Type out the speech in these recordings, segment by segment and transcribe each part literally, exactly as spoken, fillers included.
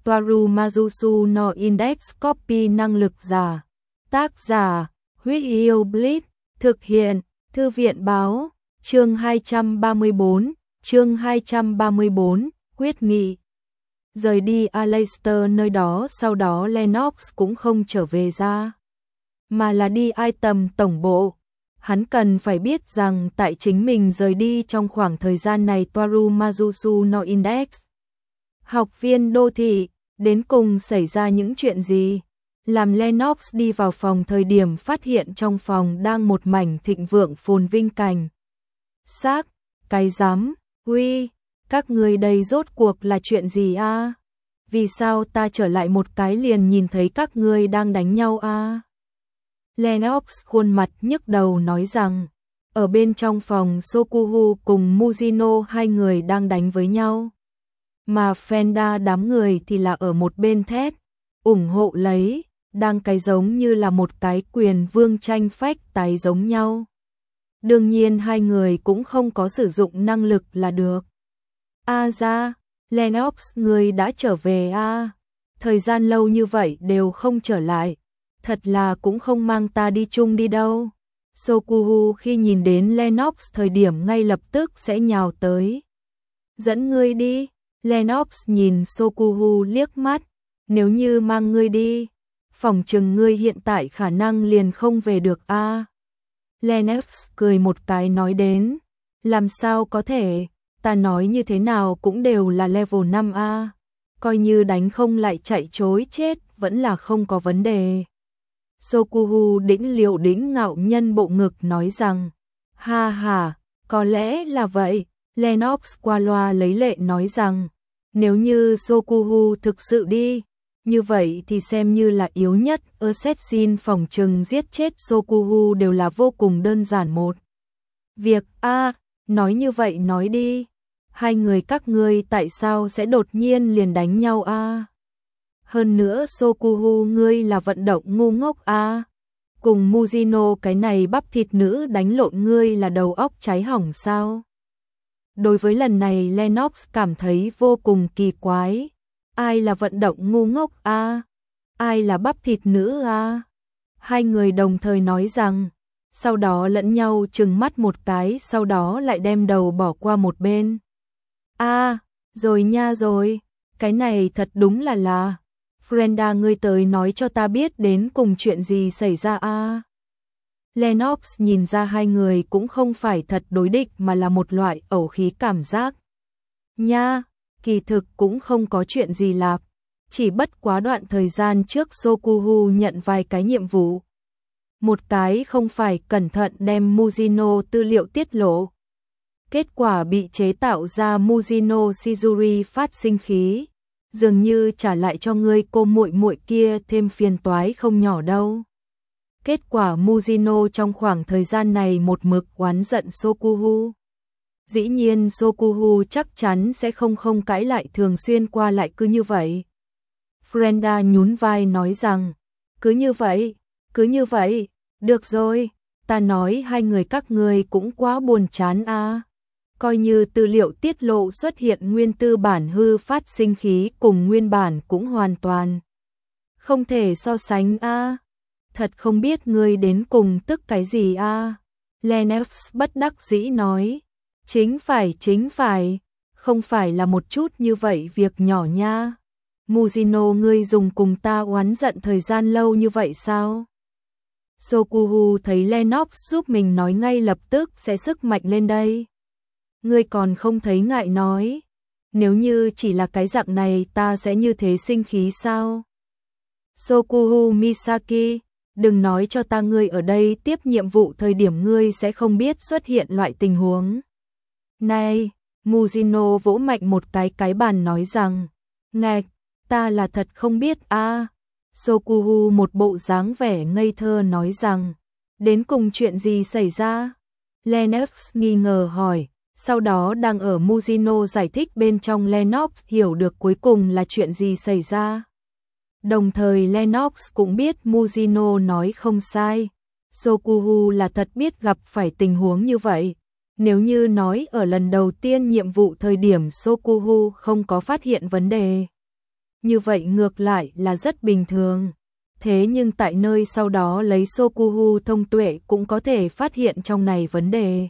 Toaru Mazusu no Index Copy năng lực giả. Tác giả, Huyết Yêu Blitz, thực hiện, Thư viện Báo, chương hai trăm ba mươi bốn, chương hai trăm ba mươi bốn, quyết nghị. Rời đi Aleister nơi đó, sau đó Lennox cũng không trở về ra, mà là đi Item tổng bộ. Hắn cần phải biết rằng tại chính mình rời đi trong khoảng thời gian này Toaru Mazusu no Index, học viên đô thị, đến cùng xảy ra những chuyện gì. Làm Lennox đi vào phòng thời điểm phát hiện trong phòng đang một mảnh thịnh vượng phồn vinh cảnh. Xác, cái dám, uy, các người đây rốt cuộc là chuyện gì a? Vì sao ta trở lại một cái liền nhìn thấy các ngươi đang đánh nhau a? Lennox khuôn mặt nhức đầu nói rằng, ở bên trong phòng Sokuhu cùng Mujino hai người đang đánh với nhau, mà Fenda đám người thì là ở một bên thét, ủng hộ lấy, đang cái giống như là một cái quyền vương tranh phách tái giống nhau. Đương nhiên hai người cũng không có sử dụng năng lực là được. A ra, Lennox người đã trở về a, thời gian lâu như vậy đều không trở lại, thật là cũng không mang ta đi chung đi đâu. Sokuhu khi nhìn đến Lennox thời điểm ngay lập tức sẽ nhào tới. Dẫn ngươi đi, Lennox nhìn Sokuhu liếc mắt, nếu như mang ngươi đi, phỏng chừng ngươi hiện tại khả năng liền không về được a. Lennox cười một cái nói đến, làm sao có thể, ta nói như thế nào cũng đều là level năm a, coi như đánh không lại chạy chối chết vẫn là không có vấn đề. Sokuhu đĩnh liệu đĩnh ngạo nhân bộ ngực nói rằng, ha ha, có lẽ là vậy. Lennox qua loa lấy lệ nói rằng, nếu như Sokuhu thực sự đi, như vậy thì xem như là yếu nhất, Assassin phòng trừng giết chết Sokuhu đều là vô cùng đơn giản một việc. A, nói như vậy nói đi, hai người các ngươi tại sao sẽ đột nhiên liền đánh nhau a? Hơn nữa Sokuhu ngươi là vận động ngu ngốc a, cùng Mujino cái này bắp thịt nữ đánh lộn ngươi là đầu óc cháy hỏng sao? Đối với lần này Lennox cảm thấy vô cùng kỳ quái. Ai là vận động ngu ngốc a? Ai là bắp thịt nữ a? Hai người đồng thời nói rằng, sau đó lẫn nhau trừng mắt một cái, sau đó lại đem đầu bỏ qua một bên. A, rồi nha rồi, cái này thật đúng là là. Frenda ngươi tới nói cho ta biết đến cùng chuyện gì xảy ra a. Lennox nhìn ra hai người cũng không phải thật đối địch mà là một loại ẩu khí cảm giác. Nha, kỳ thực cũng không có chuyện gì lạp, chỉ bất quá đoạn thời gian trước Sokuhu nhận vài cái nhiệm vụ. Một cái không phải cẩn thận đem Mujino tư liệu tiết lộ. Kết quả bị chế tạo ra Mujino Shizuri phát sinh khí, dường như trả lại cho ngươi cô muội muội kia thêm phiền toái không nhỏ đâu. Kết quả Mujino trong khoảng thời gian này một mực oán giận Sokuhu. Dĩ nhiên Sokuhu chắc chắn sẽ không không cãi lại, thường xuyên qua lại cứ như vậy. Frenda nhún vai nói rằng, cứ như vậy, cứ như vậy, được rồi, ta nói hai người các ngươi cũng quá buồn chán a. Coi như tư liệu tiết lộ xuất hiện nguyên tư bản hư phát sinh khí cùng nguyên bản cũng hoàn toàn không thể so sánh a. Thật không biết ngươi đến cùng tức cái gì a. Lennox bất đắc dĩ nói, chính phải chính phải, không phải là một chút như vậy việc nhỏ nha. Mujino ngươi dùng cùng ta oán giận thời gian lâu như vậy sao? Sokuhu thấy Lennox giúp mình nói ngay lập tức sẽ sức mạnh lên đây. Ngươi còn không thấy ngại nói, nếu như chỉ là cái dạng này ta sẽ như thế sinh khí sao? Sokuhu Misaki, đừng nói cho ta ngươi ở đây tiếp nhiệm vụ thời điểm ngươi sẽ không biết xuất hiện loại tình huống này. Mujino vỗ mạnh một cái cái bàn nói rằng, ngạch, ta là thật không biết a. Sokuhu một bộ dáng vẻ ngây thơ nói rằng, đến cùng chuyện gì xảy ra? Lennox nghi ngờ hỏi, sau đó đang ở Mujino giải thích bên trong Lennox hiểu được cuối cùng là chuyện gì xảy ra. Đồng thời Lennox cũng biết Mujino nói không sai, Sokuhu là thật biết gặp phải tình huống như vậy. Nếu như nói ở lần đầu tiên nhiệm vụ thời điểm Sokuhu không có phát hiện vấn đề như vậy ngược lại là rất bình thường. Thế nhưng tại nơi sau đó lấy Sokuhu thông tuệ cũng có thể phát hiện trong này vấn đề.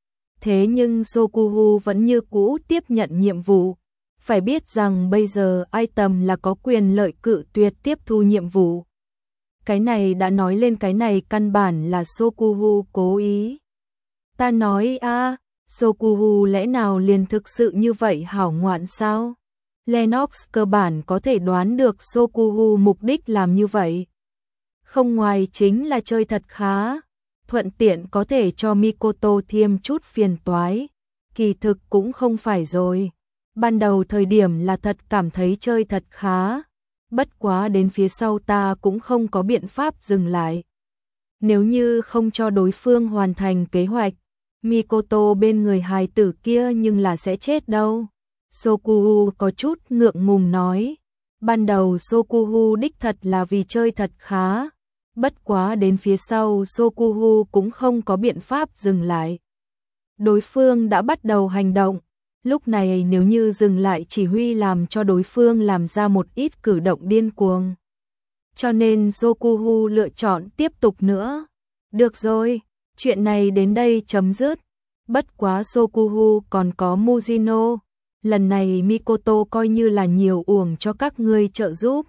Thế nhưng Sokuhu vẫn như cũ tiếp nhận nhiệm vụ. Phải biết rằng bây giờ item là có quyền lợi cự tuyệt tiếp thu nhiệm vụ. Cái này đã nói lên cái này căn bản là Sokuhu cố ý. Ta nói a, à, Sokuhu lẽ nào liền thực sự như vậy hảo ngoạn sao? Lennox cơ bản có thể đoán được Sokuhu mục đích làm như vậy. Không ngoài chính là chơi thật khá, thuận tiện có thể cho Mikoto thêm chút phiền toái. Kỳ thực cũng không phải rồi. Ban đầu thời điểm là thật cảm thấy chơi thật khá. Bất quá đến phía sau ta cũng không có biện pháp dừng lại. Nếu như không cho đối phương hoàn thành kế hoạch, Mikoto bên người hài tử kia nhưng là sẽ chết đâu. Sokuhu có chút ngượng ngùng nói. Ban đầu Sokuhu đích thật là vì chơi thật khá. Bất quá đến phía sau Sokuhu cũng không có biện pháp dừng lại. Đối phương đã bắt đầu hành động. Lúc này nếu như dừng lại chỉ huy làm cho đối phương làm ra một ít cử động điên cuồng. Cho nên Sokuhu lựa chọn tiếp tục nữa. Được rồi, chuyện này đến đây chấm dứt. Bất quá Sokuhu còn có Mujino. Lần này Mikoto coi như là nhiều uổng cho các ngươi trợ giúp.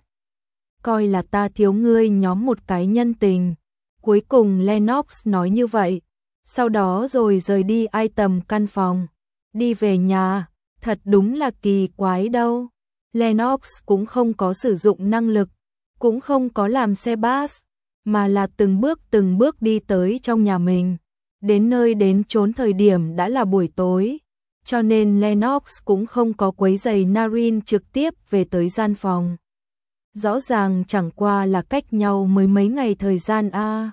Coi là ta thiếu ngươi nhóm một cái nhân tình. Cuối cùng Lennox nói như vậy. Sau đó rồi rời đi item căn phòng. Đi về nhà, thật đúng là kỳ quái đâu. Lennox cũng không có sử dụng năng lực, cũng không có làm xe bus, mà là từng bước từng bước đi tới trong nhà mình. Đến nơi đến chốn thời điểm đã là buổi tối, cho nên Lennox cũng không có quấy rầy Narin trực tiếp về tới gian phòng. Rõ ràng chẳng qua là cách nhau mới mấy ngày thời gian a. À.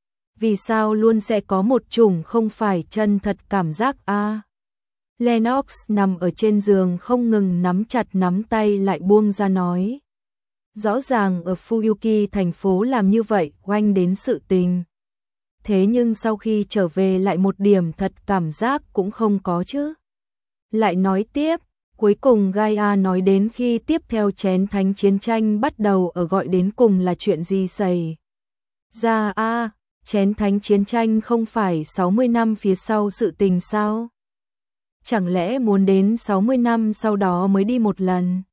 Vì sao luôn sẽ có một chủng không phải chân thật cảm giác a? À. Lennox nằm ở trên giường không ngừng nắm chặt nắm tay lại buông ra nói. Rõ ràng ở Fuyuki thành phố làm như vậy oanh đến sự tình. Thế nhưng sau khi trở về lại một điểm thật cảm giác cũng không có chứ. Lại nói tiếp, cuối cùng Gaia nói đến khi tiếp theo chén thánh chiến tranh bắt đầu ở gọi đến cùng là chuyện gì xảy ra a, à, chén thánh chiến tranh không phải sáu mươi năm phía sau sự tình sao? Chẳng lẽ muốn đến sáu mươi năm sau đó mới đi một lần?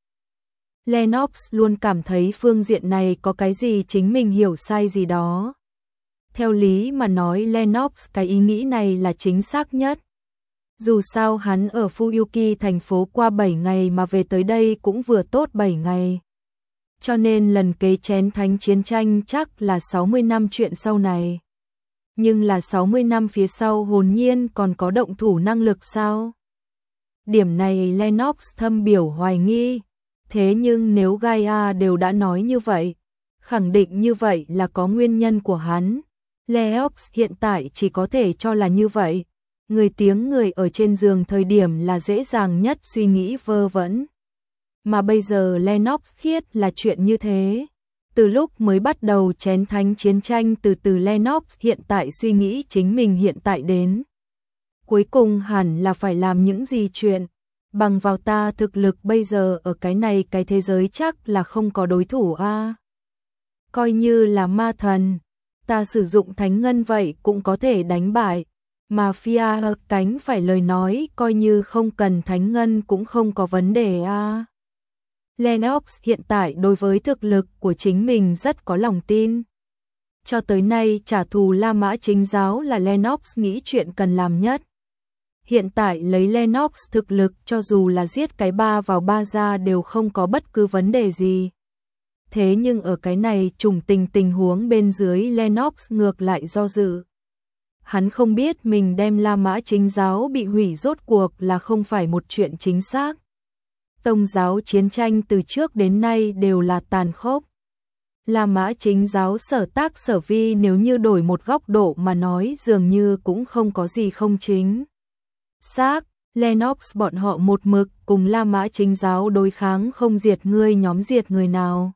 Lennox luôn cảm thấy phương diện này có cái gì chính mình hiểu sai gì đó. Theo lý mà nói Lennox cái ý nghĩ này là chính xác nhất. Dù sao hắn ở Fuyuki thành phố qua bảy ngày mà về tới đây cũng vừa tốt bảy ngày. Cho nên lần kế chén thánh chiến tranh chắc là sáu mươi năm chuyện sau này. Nhưng là sáu mươi năm phía sau hồn nhiên còn có động thủ năng lực sao? Điểm này Lennox thâm biểu hoài nghi. Thế nhưng nếu Gaia đều đã nói như vậy, khẳng định như vậy là có nguyên nhân của hắn. Lennox hiện tại chỉ có thể cho là như vậy. Người tiếng người ở trên giường thời điểm là dễ dàng nhất suy nghĩ vơ vẩn. Mà bây giờ Lennox khiết là chuyện như thế. Từ lúc mới bắt đầu chén thánh chiến tranh từ từ Lennox hiện tại suy nghĩ chính mình hiện tại đến. Cuối cùng hẳn là phải làm những gì chuyện. Bằng vào ta thực lực bây giờ ở cái này cái thế giới chắc là không có đối thủ a. À. Coi như là ma thần, ta sử dụng thánh ngân vậy cũng có thể đánh bại. Mafia cánh phải lời nói coi như không cần thánh ngân cũng không có vấn đề a. À. Lennox hiện tại đối với thực lực của chính mình rất có lòng tin. Cho tới nay trả thù La Mã Chính giáo là Lennox nghĩ chuyện cần làm nhất. Hiện tại lấy Lennox thực lực cho dù là giết cái ba vào ba ra đều không có bất cứ vấn đề gì. Thế nhưng ở cái này trùng tình tình huống bên dưới Lennox ngược lại do dự. Hắn không biết mình đem La Mã Chính giáo bị hủy rốt cuộc là không phải một chuyện chính xác. Tông giáo chiến tranh từ trước đến nay đều là tàn khốc. La Mã Chính giáo sở tác sở vi nếu như đổi một góc độ mà nói dường như cũng không có gì không chính xác. Lennox bọn họ một mực cùng La Mã Chính giáo đối kháng không diệt ngươi nhóm diệt người nào.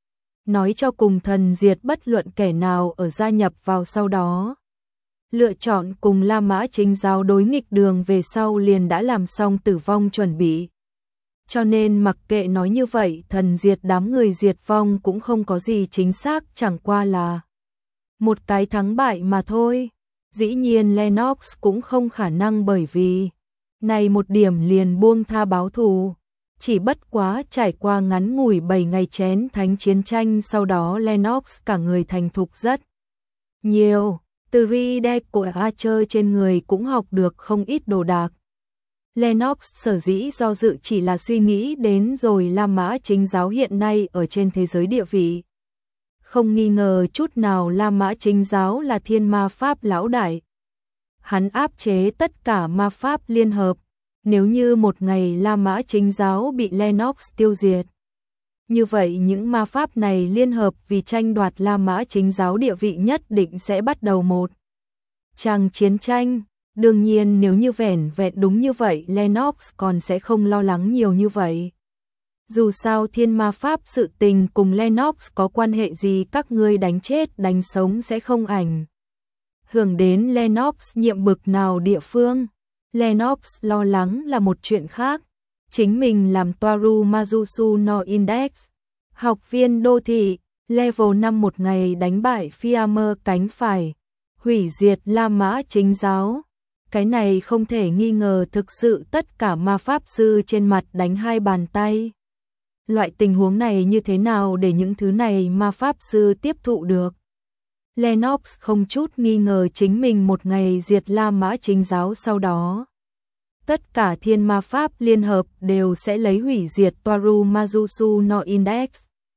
Nói cho cùng thần diệt bất luận kẻ nào ở gia nhập vào sau đó. Lựa chọn cùng La Mã Chính giáo đối nghịch đường về sau liền đã làm xong tử vong chuẩn bị. Cho nên mặc kệ nói như vậy, thần diệt đám người diệt vong cũng không có gì chính xác, chẳng qua là một cái thắng bại mà thôi. Dĩ nhiên Lennox cũng không khả năng bởi vì này một điểm liền buông tha báo thù. Chỉ bất quá trải qua ngắn ngủi bảy ngày chén thánh chiến tranh, sau đó Lennox cả người thành thục rất nhiều. Từ ri của Archer trên người cũng học được không ít đồ đạc. Lennox sở dĩ do dự chỉ là suy nghĩ đến rồi La Mã Chính Giáo hiện nay ở trên thế giới địa vị. Không nghi ngờ chút nào La Mã Chính Giáo là thiên ma pháp lão đại. Hắn áp chế tất cả ma pháp liên hợp. Nếu như một ngày La Mã Chính Giáo bị Lennox tiêu diệt, như vậy những ma pháp này liên hợp vì tranh đoạt La Mã Chính Giáo địa vị nhất định sẽ bắt đầu một tràng chiến tranh. Đương nhiên nếu như vẻn vẹn đúng như vậy, Lennox còn sẽ không lo lắng nhiều như vậy. Dù sao thiên ma pháp sự tình cùng Lennox có quan hệ gì, các ngươi đánh chết đánh sống sẽ không ảnh hưởng đến Lennox nhiệm bực nào địa phương. Lennox lo lắng là một chuyện khác. Chính mình làm Toaru Mazusu no Index, học viên đô thị, level năm một ngày đánh bại Fiamer cánh phải, hủy diệt La Mã Chính Giáo. Cái này không thể nghi ngờ thực sự tất cả ma pháp sư trên mặt đánh hai bàn tay. Loại tình huống này như thế nào để những thứ này ma pháp sư tiếp thụ được? Lennox không chút nghi ngờ chính mình một ngày diệt La Mã Chính Giáo, sau đó tất cả thiên ma pháp liên hợp đều sẽ lấy hủy diệt Toaru Mazusu no Index.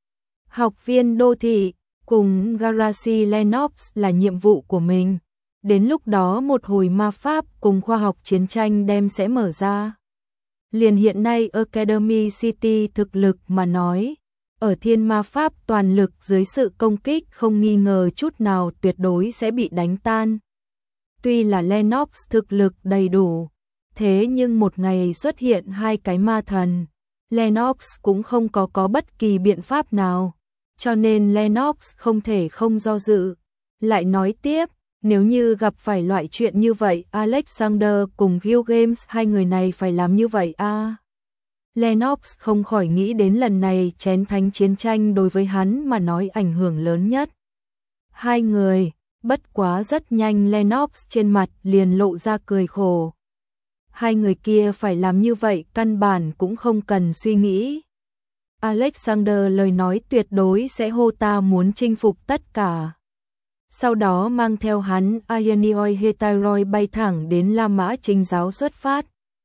Học viên đô thị cùng Garashi Lennox là nhiệm vụ của mình. Đến lúc đó một hồi ma pháp cùng khoa học chiến tranh đem sẽ mở ra. Liền hiện nay Academy City thực lực mà nói, ở thiên ma pháp toàn lực dưới sự công kích không nghi ngờ chút nào tuyệt đối sẽ bị đánh tan. Tuy là Lennox thực lực đầy đủ, thế nhưng một ngày xuất hiện hai cái ma thần, Lennox cũng không có có bất kỳ biện pháp nào, cho nên Lennox không thể không do dự. Lại nói tiếp, nếu như gặp phải loại chuyện như vậy, Alexander cùng Gilgamesh hai người này phải làm như vậy a. À, Lennox không khỏi nghĩ đến lần này chén thánh chiến tranh đối với hắn mà nói ảnh hưởng lớn nhất. Hai người, bất quá rất nhanh Lennox trên mặt liền lộ ra cười khổ. Hai người kia phải làm như vậy căn bản cũng không cần suy nghĩ. Alexander lời nói tuyệt đối sẽ hô ta muốn chinh phục tất cả. Sau đó mang theo hắn Ionioi Heteroi bay thẳng đến La Mã Chính Giáo xuất phát.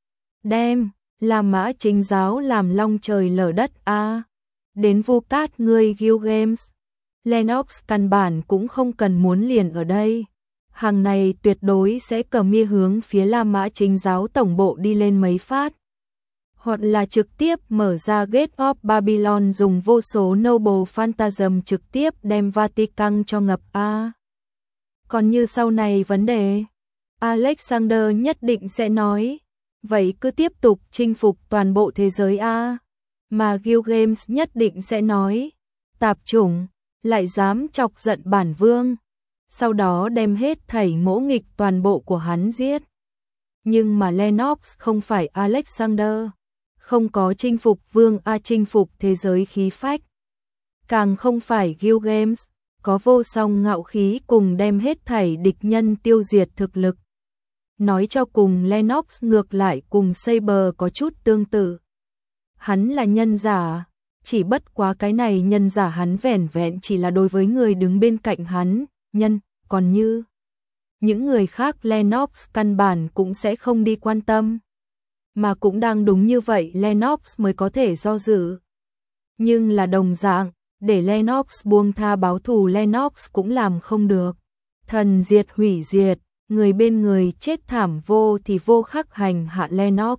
Đem La Mã Chính Giáo làm long trời lở đất a. À, đến Vu Cát ngươi Gilgamesh. Lennox căn bản cũng không cần muốn liền ở đây. Hàng này tuyệt đối sẽ cầm mia hướng phía La Mã Chính Giáo tổng bộ đi lên mấy phát. Hoặc là trực tiếp mở ra Gate of Babylon dùng vô số Noble Phantasm trực tiếp đem Vatican cho ngập a. À, còn như sau này vấn đề, Alexander nhất định sẽ nói, vậy cứ tiếp tục chinh phục toàn bộ thế giới a. À, mà Gilgamesh nhất định sẽ nói, tạp chủng, lại dám chọc giận bản vương. Sau đó đem hết thảy ngỗ nghịch toàn bộ của hắn giết. Nhưng mà Lennox không phải Alexander, không có chinh phục vương a chinh phục thế giới khí phách. Càng không phải Gilgamesh, có vô song ngạo khí cùng đem hết thảy địch nhân tiêu diệt thực lực. Nói cho cùng Lennox ngược lại cùng Saber có chút tương tự. Hắn là nhân giả, chỉ bất quá cái này nhân giả hắn vẻn vẹn chỉ là đối với người đứng bên cạnh hắn, nhân, còn như những người khác Lennox căn bản cũng sẽ không đi quan tâm. Mà cũng đang đúng như vậy Lennox mới có thể do dự. Nhưng là đồng dạng, để Lennox buông tha báo thù Lennox cũng làm không được. Thần diệt hủy diệt, người bên người chết thảm vô thì vô khắc hành hạ Lennox.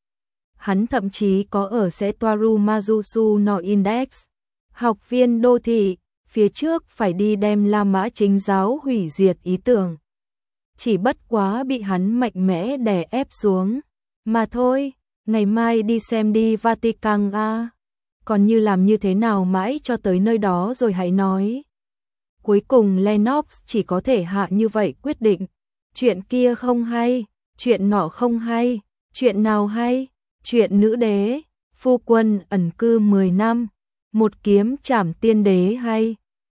Hắn thậm chí có ở sẽ Toaru Mazusu no Index, học viên đô thị, phía trước phải đi đem La Mã Chính Giáo hủy diệt ý tưởng. Chỉ bất quá bị hắn mạnh mẽ đè ép xuống. Mà thôi, ngày mai đi xem đi Vatican a. À, còn như làm như thế nào mãi cho tới nơi đó rồi hãy nói. Cuối cùng Lennox chỉ có thể hạ như vậy quyết định. Chuyện kia không hay, chuyện nọ không hay, chuyện nào hay, chuyện nữ đế, phu quân ẩn cư mười năm, một kiếm trảm tiên đế hay